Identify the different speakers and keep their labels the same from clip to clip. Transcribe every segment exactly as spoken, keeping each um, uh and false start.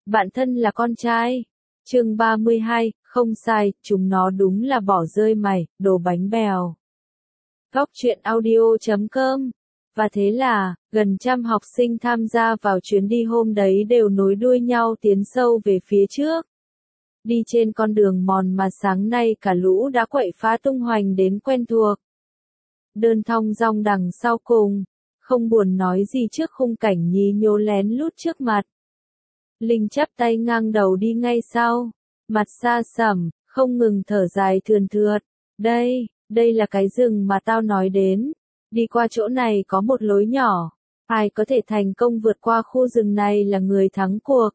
Speaker 1: bạn thân là con trai. Chương ba mươi hai, không sai, chúng nó đúng là bỏ rơi mày, đồ bánh bèo. Góc truyện audio chấm com. Và thế là, gần trăm học sinh tham gia vào chuyến đi hôm đấy đều nối đuôi nhau tiến sâu về phía trước. Đi trên con đường mòn mà sáng nay cả lũ đã quậy phá tung hoành đến quen thuộc. Đơn thong dong đằng sau cùng, không buồn nói gì trước khung cảnh nhí nhố lén lút trước mặt. Linh chắp tay ngang đầu đi ngay sau, mặt xa sẩm, không ngừng thở dài thườn thượt. Đây, đây là cái rừng mà tao nói đến. Đi qua chỗ này có một lối nhỏ. Ai có thể thành công vượt qua khu rừng này là người thắng cuộc.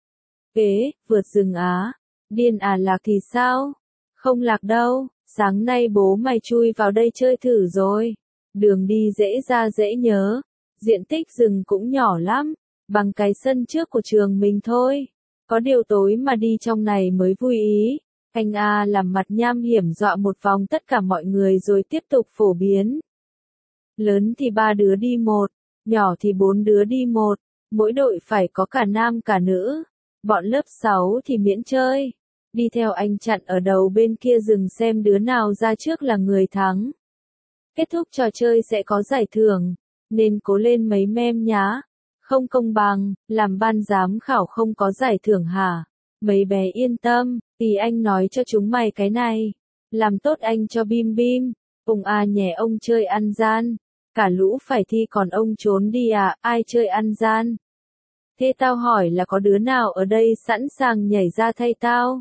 Speaker 1: Kế, vượt rừng á. Điên à, lạc thì sao? Không lạc đâu, sáng nay bố mày chui vào đây chơi thử rồi. Đường đi dễ ra dễ nhớ. Diện tích rừng cũng nhỏ lắm, bằng cái sân trước của trường mình thôi. Có điều tối mà đi trong này mới vui ý. Anh A làm mặt nham hiểm dọa một vòng tất cả mọi người rồi tiếp tục phổ biến. Lớn thì ba đứa đi một, nhỏ thì bốn đứa đi một, mỗi đội phải có cả nam cả nữ. Bọn lớp sáu thì miễn chơi. Đi theo anh chặn ở đầu bên kia rừng xem đứa nào ra trước là người thắng. Kết thúc trò chơi sẽ có giải thưởng, nên cố lên mấy mem nhá. Không công bằng, làm ban giám khảo không có giải thưởng hả? Mấy bé yên tâm, thì anh nói cho chúng mày cái này. Làm tốt anh cho bim bim. Ông A nhè ông chơi ăn gian. Cả lũ phải thi còn ông trốn đi à, ai chơi ăn gian? Thế tao hỏi là có đứa nào ở đây sẵn sàng nhảy ra thay tao?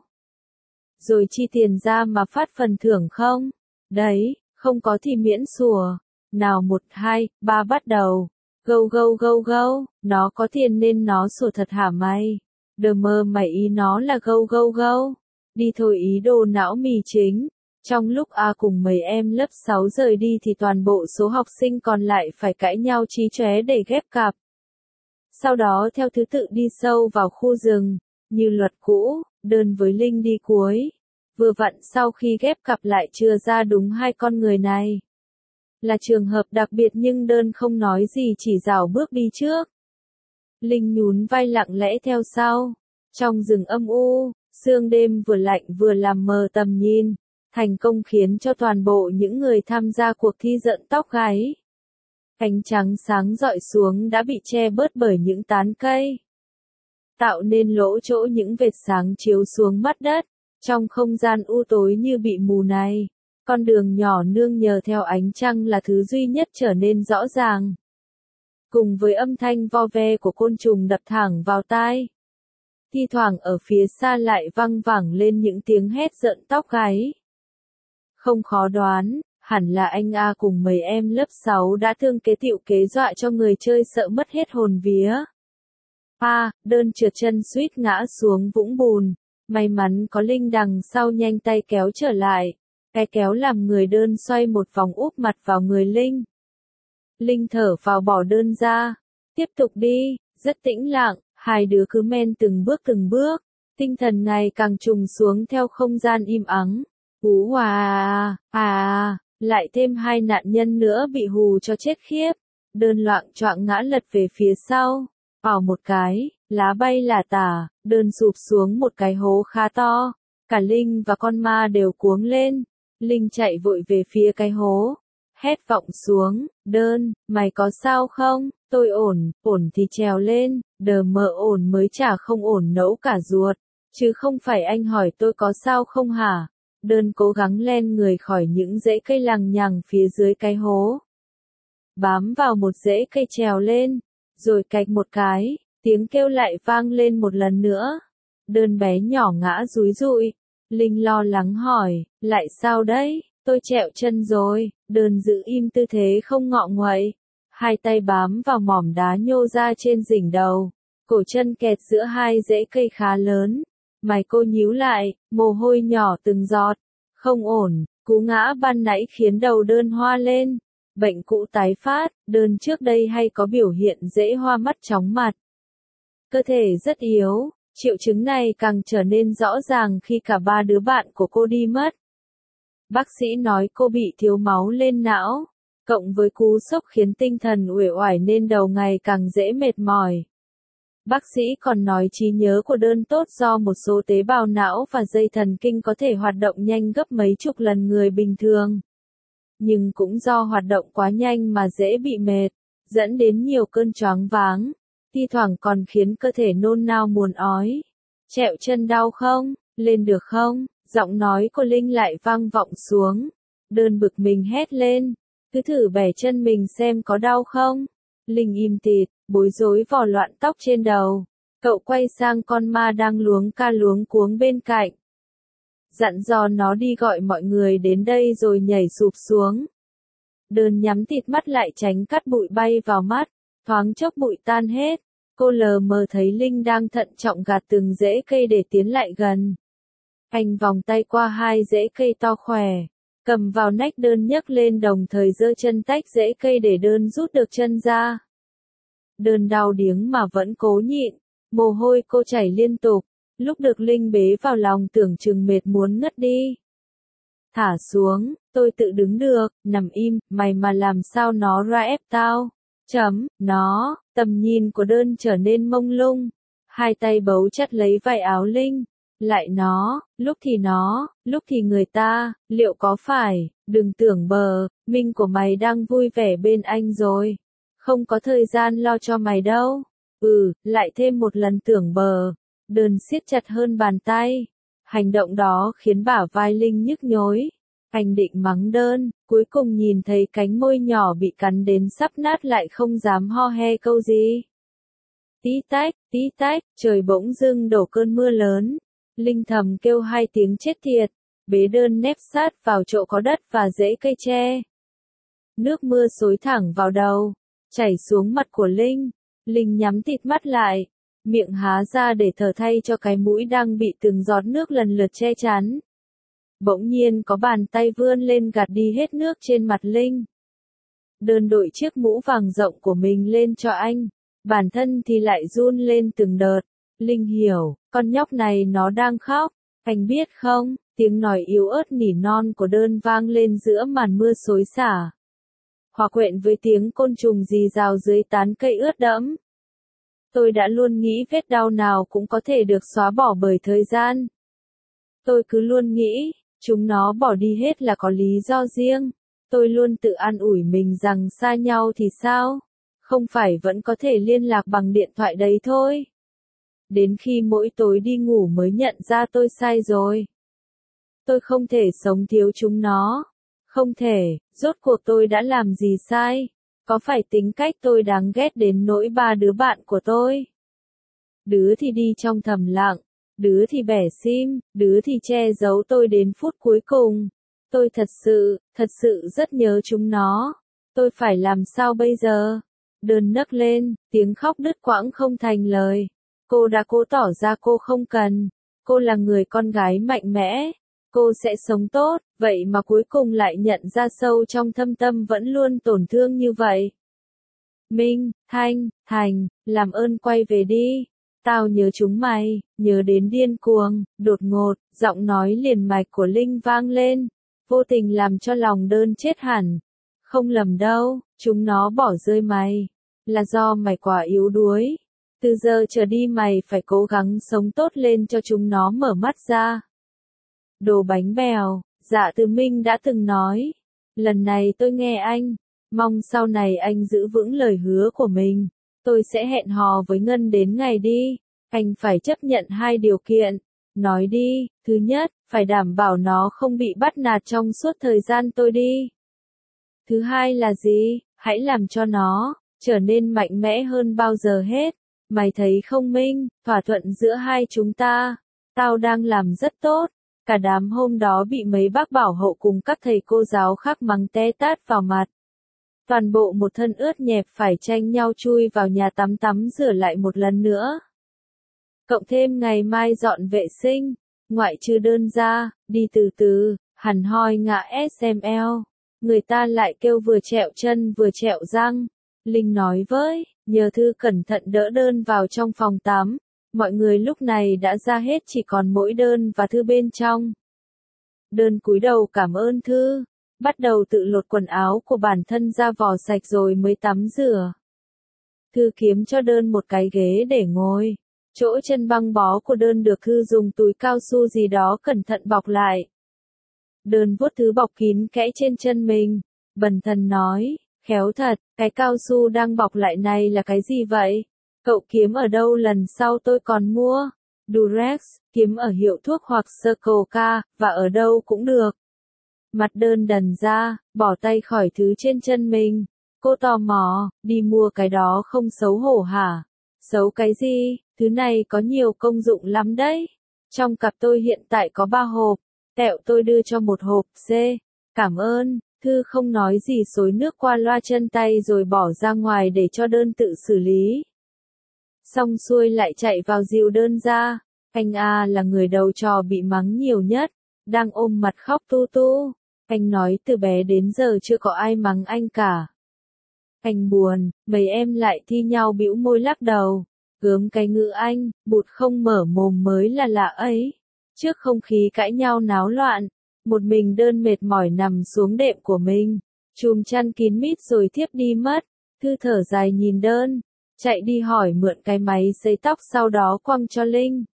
Speaker 1: Rồi chi tiền ra mà phát phần thưởng không? Đấy, không có thì miễn sủa. Nào một, hai, ba bắt đầu. Gâu gâu gâu gâu, nó có tiền nên nó sủa thật hả mày? Đờ mơ mày ý nó là gâu gâu gâu. Đi thôi ý đồ não mì chính. Trong lúc A cùng mấy em lớp sáu rời đi thì toàn bộ số học sinh còn lại phải cãi nhau chí chóe để ghép cặp. Sau đó theo thứ tự đi sâu vào khu rừng, như luật cũ, Đơn với Linh đi cuối. Vừa vặn sau khi ghép cặp lại chưa ra đúng hai con người này. Là trường hợp đặc biệt nhưng Đơn không nói gì chỉ rảo bước đi trước. Linh nhún vai lặng lẽ theo sau. Trong rừng âm u, sương đêm vừa lạnh vừa làm mờ tầm nhìn. Thành công khiến cho toàn bộ những người tham gia cuộc thi rợn tóc gáy. Ánh trắng sáng rọi xuống đã bị che bớt bởi những tán cây. Tạo nên lỗ chỗ những vệt sáng chiếu xuống mắt đất. Trong không gian u tối như bị mù này, con đường nhỏ nương nhờ theo ánh trăng là thứ duy nhất trở nên rõ ràng. Cùng với âm thanh vo ve của côn trùng đập thẳng vào tai. Thi thoảng ở phía xa lại văng vẳng lên những tiếng hét rợn tóc gáy. Không khó đoán, hẳn là anh A cùng mấy em lớp sáu đã thương kế tựu kế dọa cho người chơi sợ mất hết hồn vía. A, Đơn trượt chân suýt ngã xuống vũng bùn. May mắn có Linh đằng sau nhanh tay kéo trở lại. Cái kéo làm người Đơn xoay một vòng úp mặt vào người Linh. Linh thở vào bỏ Đơn ra. Tiếp tục đi, rất tĩnh lặng, hai đứa cứ men từng bước từng bước. Tinh thần ngày càng trùng xuống theo không gian im ắng. Hú à, à, lại thêm hai nạn nhân nữa bị hù cho chết khiếp. Đơn loạng choạng ngã lật về phía sau. Ảo một cái, lá bay lả tả, Đơn sụp xuống một cái hố khá to. Cả Linh và con ma đều cuống lên. Linh chạy vội về phía cái hố. Hét vọng xuống, Đơn, mày có sao không? Tôi ổn, ổn thì trèo lên, đờ mờ ổn mới chả không ổn nấu cả ruột. Chứ không phải anh hỏi tôi có sao không hả? Đơn cố gắng len người khỏi những rễ cây lằng nhằng phía dưới cái hố. Bám vào một rễ cây trèo lên, rồi cạch một cái, tiếng kêu lại vang lên một lần nữa. Đơn bé nhỏ ngã rúi rụi. Linh lo lắng hỏi, lại sao đấy? Tôi trẹo chân rồi. Đơn giữ im tư thế không ngọ nguậy. Hai tay bám vào mỏm đá nhô ra trên đỉnh đầu. Cổ chân kẹt giữa hai rễ cây khá lớn. Mày cô nhíu lại, mồ hôi nhỏ từng giọt. Không ổn, cú ngã ban nãy khiến đầu Đơn hoa lên. Bệnh cũ tái phát, Đơn trước đây hay có biểu hiện dễ hoa mắt chóng mặt. Cơ thể rất yếu, triệu chứng này càng trở nên rõ ràng khi cả ba đứa bạn của cô đi mất. Bác sĩ nói cô bị thiếu máu lên não, cộng với cú sốc khiến tinh thần uể oải nên đầu ngày càng dễ mệt mỏi. Bác sĩ còn nói trí nhớ của đơn tốt do một số tế bào não và dây thần kinh có thể hoạt động nhanh gấp mấy chục lần người bình thường. Nhưng cũng do hoạt động quá nhanh mà dễ bị mệt, dẫn đến nhiều cơn choáng váng, thi thoảng còn khiến cơ thể nôn nao buồn ói. Trẹo chân đau không? Lên được không? Giọng nói của Linh lại vang vọng xuống. Đơn bực mình hét lên. Cứ thử bẻ chân mình xem có đau không? Linh im tịt, bối rối vò loạn tóc trên đầu. Cậu quay sang con ma đang luống ca luống cuống bên cạnh. Dặn dò nó đi gọi mọi người đến đây rồi nhảy sụp xuống. Đơn nhắm tịt mắt lại tránh cát bụi bay vào mắt. Thoáng chốc bụi tan hết. Cô lờ mờ thấy Linh đang thận trọng gạt từng rễ cây để tiến lại gần. Anh vòng tay qua hai rễ cây to khỏe, cầm vào nách đơn nhấc lên đồng thời giơ chân tách rễ cây để đơn rút được chân ra. Đơn đau điếng mà vẫn cố nhịn, mồ hôi cô chảy liên tục, lúc được Linh bế vào lòng tưởng chừng mệt muốn ngất đi. Thả xuống, tôi tự đứng được, nằm im, mày mà làm sao nó ra ép tao. Chấm, nó, tầm nhìn của đơn trở nên mông lung. Hai tay bấu chặt lấy vải áo Linh. Lại nó, lúc thì nó, lúc thì người ta, liệu có phải, đừng tưởng bờ, Minh của mày đang vui vẻ bên anh rồi. Không có thời gian lo cho mày đâu. Ừ, lại thêm một lần tưởng bờ. Đơn siết chặt hơn bàn tay. Hành động đó khiến bả vai Linh nhức nhối. Anh định mắng đơn, cuối cùng nhìn thấy cánh môi nhỏ bị cắn đến sắp nát lại không dám ho he câu gì. Tí tách, tí tách, trời bỗng dưng đổ cơn mưa lớn. Linh thầm kêu hai tiếng chết tiệt, bế đơn nép sát vào chỗ có đất và rễ cây tre. Nước mưa xối thẳng vào đầu, chảy xuống mặt của Linh. Linh nhắm tịt mắt lại, miệng há ra để thở thay cho cái mũi đang bị từng giọt nước lần lượt che chắn. Bỗng nhiên có bàn tay vươn lên gạt đi hết nước trên mặt Linh. Đơn đội chiếc mũ vàng rộng của mình lên cho anh, bản thân thì lại run lên từng đợt. Linh hiểu, con nhóc này nó đang khóc, anh biết không, tiếng nói yếu ớt nỉ non của đơn vang lên giữa màn mưa xối xả. Hòa quyện với tiếng côn trùng rì rào dưới tán cây ướt đẫm. Tôi đã luôn nghĩ vết đau nào cũng có thể được xóa bỏ bởi thời gian. Tôi cứ luôn nghĩ, chúng nó bỏ đi hết là có lý do riêng. Tôi luôn tự an ủi mình rằng xa nhau thì sao? Không phải vẫn có thể liên lạc bằng điện thoại đấy thôi. Đến khi mỗi tối đi ngủ mới nhận ra tôi sai rồi. Tôi không thể sống thiếu chúng nó. Không thể, rốt cuộc tôi đã làm gì sai? Có phải tính cách tôi đáng ghét đến nỗi ba đứa bạn của tôi? Đứa thì đi trong thầm lặng, đứa thì bẻ sim, đứa thì che giấu tôi đến phút cuối cùng. Tôi thật sự, thật sự rất nhớ chúng nó. Tôi phải làm sao bây giờ? Đơn nấc lên, tiếng khóc đứt quãng không thành lời. Cô đã cố tỏ ra cô không cần. Cô là người con gái mạnh mẽ. Cô sẽ sống tốt, vậy mà cuối cùng lại nhận ra sâu trong thâm tâm vẫn luôn tổn thương như vậy. Minh, Thanh, Thành, làm ơn quay về đi. Tao nhớ chúng mày, nhớ đến điên cuồng, đột ngột, giọng nói liền mạch của Linh vang lên. Vô tình làm cho lòng đơn chết hẳn. Không lầm đâu, chúng nó bỏ rơi mày. Là do mày quá yếu đuối. Từ giờ trở đi mày phải cố gắng sống tốt lên cho chúng nó mở mắt ra. Đồ bánh bèo, Dạ Từ Minh đã từng nói. Lần này tôi nghe anh. Mong sau này anh giữ vững lời hứa của mình. Tôi sẽ hẹn hò với Ngân đến ngày đi. Anh phải chấp nhận hai điều kiện. Nói đi, thứ nhất, phải đảm bảo nó không bị bắt nạt trong suốt thời gian tôi đi. Thứ hai là gì? Hãy làm cho nó trở nên mạnh mẽ hơn bao giờ hết. Mày thấy không Minh, thỏa thuận giữa hai chúng ta, tao đang làm rất tốt. Cả đám hôm đó bị mấy bác bảo hộ cùng các thầy cô giáo khác mắng té tát vào mặt. Toàn bộ một thân ướt nhẹp phải tranh nhau chui vào nhà tắm tắm rửa lại một lần nữa. Cộng thêm ngày mai dọn vệ sinh, ngoại trừ đơn ra, đi từ từ, hẳn hoi ngã ét em lờ. Người ta lại kêu vừa trẹo chân vừa trẹo răng. Linh nói với, nhờ Thư cẩn thận đỡ đơn vào trong phòng tắm. Mọi người lúc này đã ra hết chỉ còn mỗi đơn và Thư bên trong. Đơn cúi đầu cảm ơn Thư, bắt đầu tự lột quần áo của bản thân ra vò sạch rồi mới tắm rửa. Thư kiếm cho đơn một cái ghế để ngồi. Chỗ chân băng bó của đơn được Thư dùng túi cao su gì đó cẩn thận bọc lại. Đơn vuốt thứ bọc kín kẽ trên chân mình, bần thần nói, khéo thật, cái cao su đang bọc lại này là cái gì vậy? Cậu kiếm ở đâu lần sau tôi còn mua? Durex, kiếm ở hiệu thuốc hoặc Circle K, và ở đâu cũng được. Mặt đơn đần ra, bỏ tay khỏi thứ trên chân mình. Cô tò mò, đi mua cái đó không xấu hổ hả? Xấu cái gì, thứ này có nhiều công dụng lắm đấy. Trong cặp tôi hiện tại có ba hộp, tẹo tôi đưa cho một hộp C. Cảm ơn, Thư không nói gì xối nước qua loa chân tay rồi bỏ ra ngoài để cho đơn tự xử lý. Xong xuôi lại chạy vào dìu đơn ra. Anh A là người đầu trò bị mắng nhiều nhất, đang ôm mặt khóc tu tu. Anh nói từ bé đến giờ chưa có ai mắng anh cả. Anh buồn, mấy em lại thi nhau bĩu môi lắc đầu. Gớm cái ngữ anh, bụt không mở mồm mới là lạ ấy. Trước không khí cãi nhau náo loạn, một mình đơn mệt mỏi nằm xuống đệm của mình, chùm chăn kín mít rồi thiếp đi mất. Thư thở dài nhìn đơn, chạy đi hỏi mượn cái máy sấy tóc sau đó quăng cho Linh.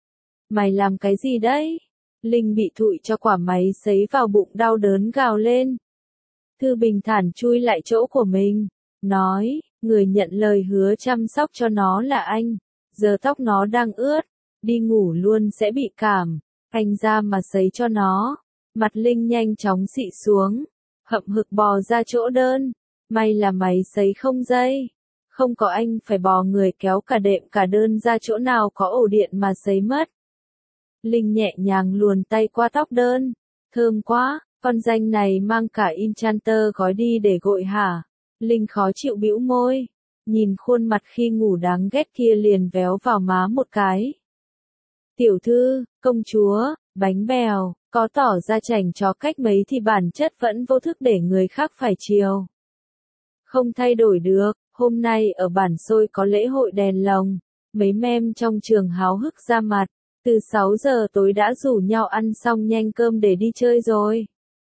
Speaker 1: Mày làm cái gì đấy? Linh bị thụi cho quả máy sấy vào bụng đau đớn gào lên. Thư bình thản chui lại chỗ của mình, nói, người nhận lời hứa chăm sóc cho nó là anh, giờ tóc nó đang ướt, đi ngủ luôn sẽ bị cảm, anh ra mà sấy cho nó. Mặt Linh nhanh chóng xị xuống, hậm hực bò ra chỗ đơn, may là máy sấy không dây, không có anh phải bò người kéo cả đệm cả đơn ra chỗ nào có ổ điện mà sấy mất. Linh nhẹ nhàng luồn tay qua tóc đơn, thơm quá, con danh này mang cả Enchanter gói đi để gội hả? Linh khó chịu bĩu môi, nhìn khuôn mặt khi ngủ đáng ghét kia liền véo vào má một cái. Tiểu thư, công chúa, bánh bèo, có tỏ ra chảnh chó cách mấy thì bản chất vẫn vô thức để người khác phải chiều. Không thay đổi được, hôm nay ở bản xôi có lễ hội đèn lồng, mấy mem trong trường háo hức ra mặt, từ sáu giờ tối đã rủ nhau ăn xong nhanh cơm để đi chơi rồi.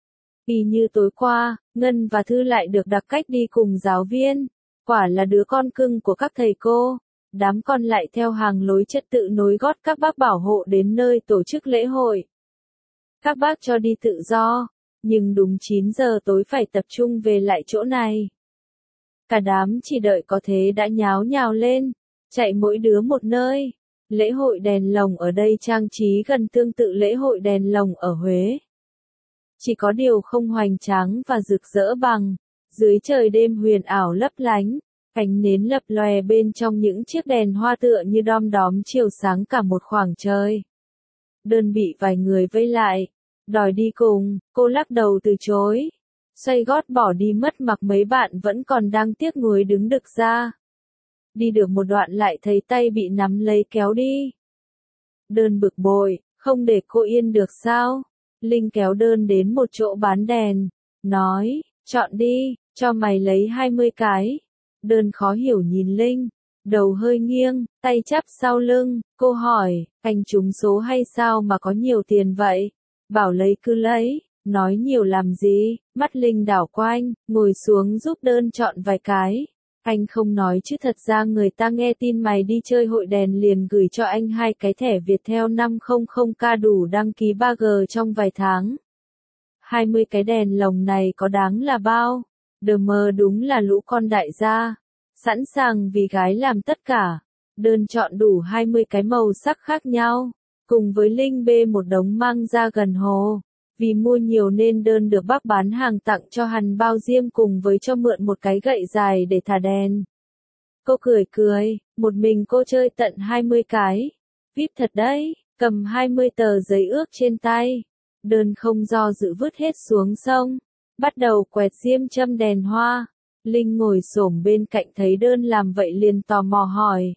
Speaker 1: Vì như tối qua, Ngân và Thư lại được đặc cách đi cùng giáo viên, quả là đứa con cưng của các thầy cô. Đám con lại theo hàng lối trật tự nối gót các bác bảo hộ đến nơi tổ chức lễ hội. Các bác cho đi tự do, nhưng đúng chín giờ tối phải tập trung về lại chỗ này. Cả đám chỉ đợi có thế đã nháo nhào lên, chạy mỗi đứa một nơi. Lễ hội đèn lồng ở đây trang trí gần tương tự lễ hội đèn lồng ở Huế. Chỉ có điều không hoành tráng và rực rỡ bằng, dưới trời đêm huyền ảo lấp lánh. Ánh nến lập lòe bên trong những chiếc đèn hoa tựa như đom đóm chiếu sáng cả một khoảng trời. Đơn bị vài người vây lại, đòi đi cùng, cô lắc đầu từ chối. Xoay gót bỏ đi mất mặc mấy bạn vẫn còn đang tiếc nuối đứng đực ra. Đi được một đoạn lại thấy tay bị nắm lấy kéo đi. Đơn bực bội, không để cô yên được sao? Linh kéo đơn đến một chỗ bán đèn, nói, chọn đi, cho mày lấy hai mươi cái. Đơn khó hiểu nhìn Linh, đầu hơi nghiêng, tay chắp sau lưng, cô hỏi, anh trúng số hay sao mà có nhiều tiền vậy? Bảo lấy cứ lấy, nói nhiều làm gì? Mắt Linh đảo quanh, ngồi xuống giúp đơn chọn vài cái. Anh không nói chứ thật ra người ta nghe tin mày đi chơi hội đèn liền gửi cho anh hai cái thẻ Viettel năm trăm k đủ đăng ký ba G trong vài tháng. hai mươi cái đèn lồng này có đáng là bao? Đờ mờ đúng là lũ con đại gia, sẵn sàng vì gái làm tất cả. Đơn chọn đủ hai mươi cái màu sắc khác nhau, cùng với Linh bê một đống mang ra gần hồ. Vì mua nhiều nên đơn được bác bán hàng tặng cho hẳn bao diêm cùng với cho mượn một cái gậy dài để thả đèn. Cô cười cười, một mình cô chơi tận hai mươi cái. vê i pê thật đấy, cầm hai mươi tờ giấy ước trên tay. Đơn không do dự vứt hết xuống sông, bắt đầu quẹt diêm châm đèn hoa. Linh ngồi xổm bên cạnh thấy đơn làm vậy liền tò mò hỏi.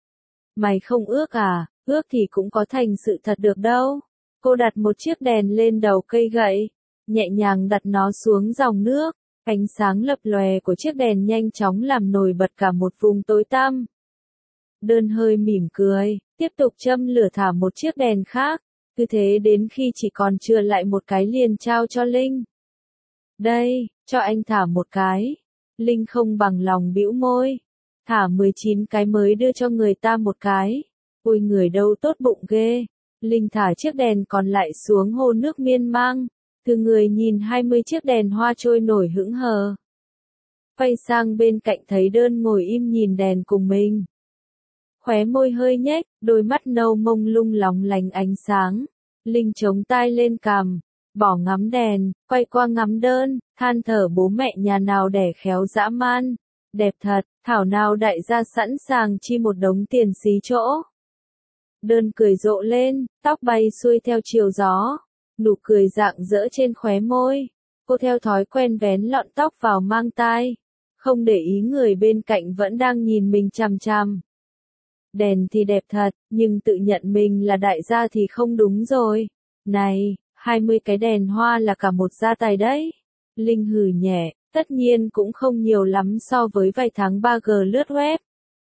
Speaker 1: Mày không ước à? Ước thì cũng có thành sự thật được đâu. Cô đặt một chiếc đèn lên đầu cây gậy, nhẹ nhàng đặt nó xuống dòng nước. Ánh sáng lập lòe của chiếc đèn nhanh chóng làm nổi bật cả một vùng tối tăm. Đơn hơi mỉm cười, tiếp tục châm lửa thả một chiếc đèn khác. Cứ thế đến khi chỉ còn chừa lại một cái liền trao cho Linh. Đây, cho anh thả một cái. Linh không bằng lòng bĩu môi. thả mười chín cái mới đưa cho người ta một cái. Ôi người đâu tốt bụng ghê. Linh thả chiếc đèn còn lại xuống hồ nước miên man. Từ người nhìn hai mươi chiếc đèn hoa trôi nổi hững hờ. Quay sang bên cạnh thấy Đơn ngồi im nhìn đèn cùng mình. Khóe môi hơi nhếch, đôi mắt nâu mông lung lóng lánh ánh sáng. Linh chống tai lên cằm, bỏ ngắm đèn, quay qua ngắm Đơn, than thở bố mẹ nhà nào đẻ khéo dã man. Đẹp thật, thảo nào đại gia sẵn sàng chi một đống tiền xí chỗ. Đơn cười rộ lên, tóc bay xuôi theo chiều gió. Nụ cười rạng rỡ trên khóe môi. Cô theo thói quen vén lọn tóc vào mang tai. Không để ý người bên cạnh vẫn đang nhìn mình chằm chằm. Đèn thì đẹp thật, nhưng tự nhận mình là đại gia thì không đúng rồi. Này, hai mươi cái đèn hoa là cả một gia tài đấy. Linh hừ nhẹ, tất nhiên cũng không nhiều lắm so với vài tháng ba G lướt web.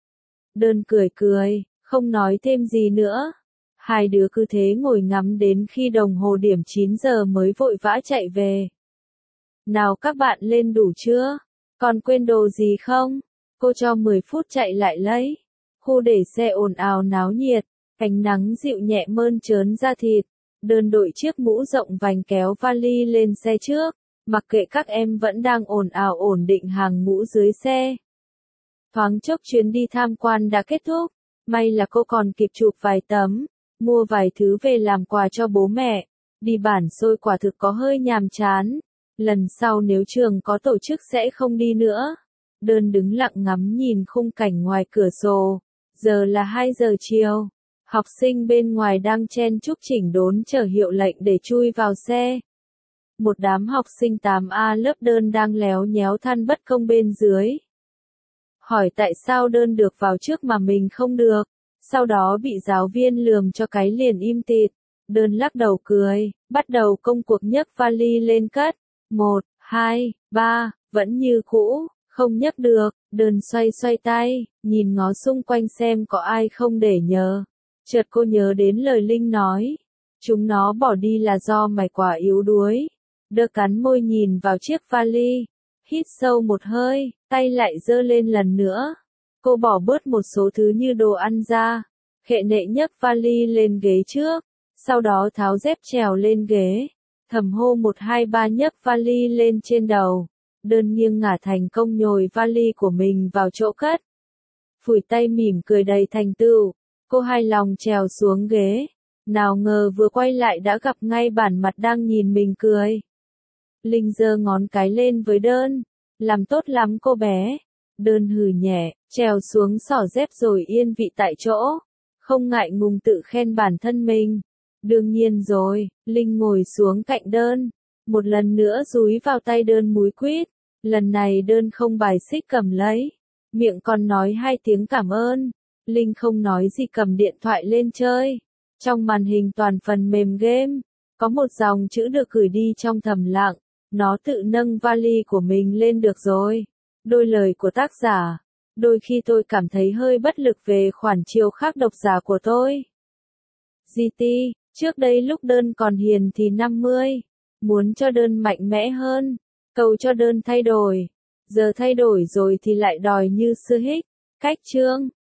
Speaker 1: Đơn cười cười, không nói thêm gì nữa. Hai đứa cứ thế ngồi ngắm đến khi đồng hồ điểm chín giờ mới vội vã chạy về. Nào các bạn lên đủ chưa? Còn quên đồ gì không? Cô cho mười phút chạy lại lấy. Khu để xe ồn ào náo nhiệt, ánh nắng dịu nhẹ mơn trớn da thịt. Đơn đội chiếc mũ rộng vành kéo vali lên xe trước, mặc kệ các em vẫn đang ồn ào ổn định hàng ngũ dưới xe. Thoáng chốc chuyến đi tham quan đã kết thúc, may là cô còn kịp chụp vài tấm, mua vài thứ về làm quà cho bố mẹ. Đi bản xôi quả thực có hơi nhàm chán, lần sau nếu trường có tổ chức sẽ không đi nữa. Đơn đứng lặng ngắm nhìn khung cảnh ngoài cửa sổ, giờ là hai giờ chiều. Học sinh bên ngoài đang chen chúc chỉnh đốn chờ hiệu lệnh để chui vào xe. Một đám học sinh tám A lớp Đơn đang léo nhéo than bất công bên dưới. Hỏi tại sao Đơn được vào trước mà mình không được, sau đó bị giáo viên lườm cho cái liền im tịt. Đơn lắc đầu cười, bắt đầu công cuộc nhấc vali lên cất. Một, hai, ba, vẫn như cũ, không nhấc được. Đơn xoay xoay tay, nhìn ngó xung quanh xem có ai không để nhờ. Chợt cô nhớ đến lời Linh nói. Chúng nó bỏ đi là do mày quá yếu đuối. Đơ cắn môi nhìn vào chiếc vali. Hít sâu một hơi, tay lại giơ lên lần nữa. Cô bỏ bớt một số thứ như đồ ăn ra. Khệ nệ nhấc vali lên ghế trước. Sau đó tháo dép trèo lên ghế. Thầm hô một hai ba nhấc vali lên trên đầu. Đơn nghiêng ngả thành công nhồi vali của mình vào chỗ cất. Phủi tay mỉm cười đầy thành tựu. Cô hài lòng trèo xuống ghế. Nào ngờ vừa quay lại đã gặp ngay bản mặt đang nhìn mình cười. Linh giơ ngón cái lên với Đơn. Làm tốt lắm cô bé. Đơn hừ nhẹ, trèo xuống xỏ dép rồi yên vị tại chỗ. Không ngại ngùng tự khen bản thân mình. Đương nhiên rồi, Linh ngồi xuống cạnh Đơn. Một lần nữa dúi vào tay Đơn múi quýt. Lần này Đơn không bài xích cầm lấy. Miệng còn nói hai tiếng cảm ơn. Linh không nói gì cầm điện thoại lên chơi. Trong màn hình toàn phần mềm game, có một dòng chữ được gửi đi trong thầm lặng. Nó tự nâng vali của mình lên được rồi. Đôi lời của tác giả. Đôi khi tôi cảm thấy hơi bất lực về khoản chiều khác độc giả của tôi. giê tê, trước đây lúc Đơn còn hiền thì năm mươi. Muốn cho Đơn mạnh mẽ hơn. Cầu cho Đơn thay đổi. Giờ thay đổi rồi thì lại đòi như xưa hích. Cách chương.